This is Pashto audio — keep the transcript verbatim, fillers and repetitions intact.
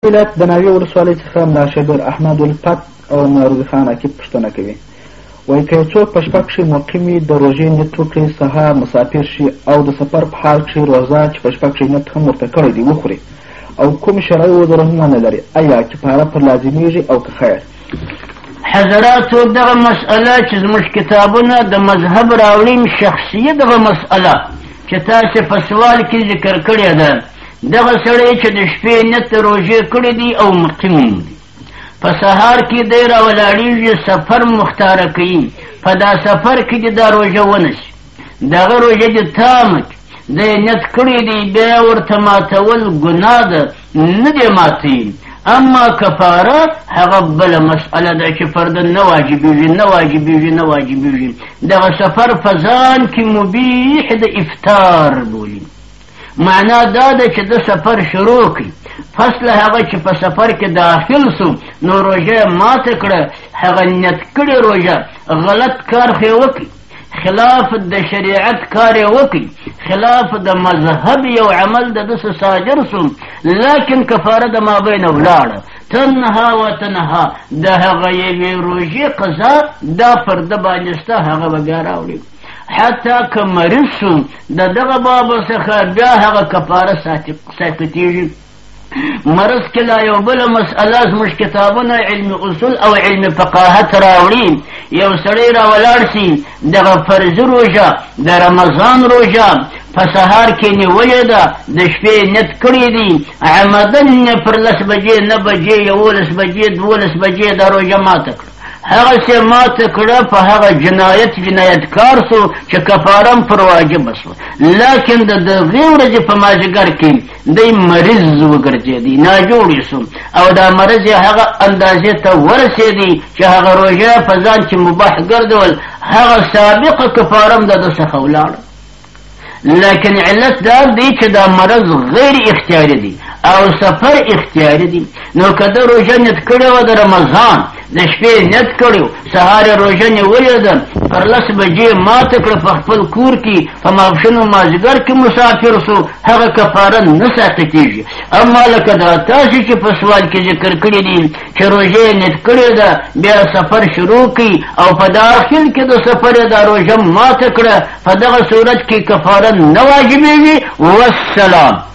ولایت د ناوې ولسوالۍ څخه ملا شبیر احمد الفت او معروض خان عقیب پوښتنه کوي. وایي که یو څوک په شپه کښې مقیم وي د روژې نیت وکړي، سهار مسافر شي او د سفر په حال کښې روژه چې په شپه کښې نیت هم ورته کړی دی وخوري او کوم شرعي عذرونه نه لري، آیا کفاره پر لازمیږي او که خیر؟ حضراتو دغه مسئله چې زموږ کتابونه د مذهب راوړي شخصي دغه مسئله چې تاسې په سوال کې ذکر کړې ده، دغه سړی چې د شپې نیت د روژې کړی دی او مقیم دی، په سهار کې دی راولاړېږي، سفر مختاره کوي، په دا سفر کې دې دا روژه ونشي، دغه روژه دې تامه دی نیت کړی دی، بیا ورته ماتول ګناه ده، نه دی ماتوي. اما کفاره هغه بله مسئله ده چې فردن نه واجبېږي نه واجبېږي نه واجبېږي. دغه سفر په ځان کې مبیح د افطار بولي. معنا دا ده چې د سفر شروع کړي، پس له هغه چې په سفر کې داخل سو نو روژه ماته کړه، هغه نیت کړې روژه غلط کار خو یې وکړي، خلاف د شریعت کار یې وکړي، خلاف د مذهب یو عمل د دسه صادر سو، لیکن کفاره د مابین ولاړه، تنها و تنها د هغه یوې روژې قضا دا پر ده باندې سته، هغه به بیا راوړي. حتی که مریض سو د دغه بابه څخه بیا هغه کفاره ساقطېږي. مرض کې لا یو بله مسئله زموږ کتابونه علم اصول او علم فقاهت راوړي. یو سړی راولاړ سي دغه فرضي روژه د رمضان روژه په سهار کې نیولې ده، د شپې نیت کړی دی، عمدن پر لس بجې نه بجې یولس بجې دولس بجې دا روژه ماته کړه، هغسې ماته کړه، په هغه جنایت جنایتکار سو چې کفاره هم پر واجبه سوه. لیکن د دغې ورځې په مازدیګر کې دی مریض وګرځېدی، ناجوړې سو او دا مرض یې هغه اندازې ته ورسېدی چې هغه روژه په ځان چې مباح ګرځول، هغه سابقه کفاره هم د ده څخه ولاړه. لیکن علت دا دی چې دا مرض غیر اختیاري دی او سفر اختیاري دی. نو که ده روژه نیت کړې وه د رمضان، د شپې نیت کړی، سهار یې روژه نیولې ده، پر لس بجې ماته کړه، په خپل کور کې په ماپښین و مازدیګر کې مسافر سو، هغه کفاره نه ساقطېږي. اما لکه دا تاسې چې په سوال کې ذکر کړي دي چې روژه یې نیت کړې ده، بیا سفر شروع کړي او په داخل کې د سفر یې دا روژه ماته کړه، په دغه صورت کې کفاره نه واجبېږي. والسلام.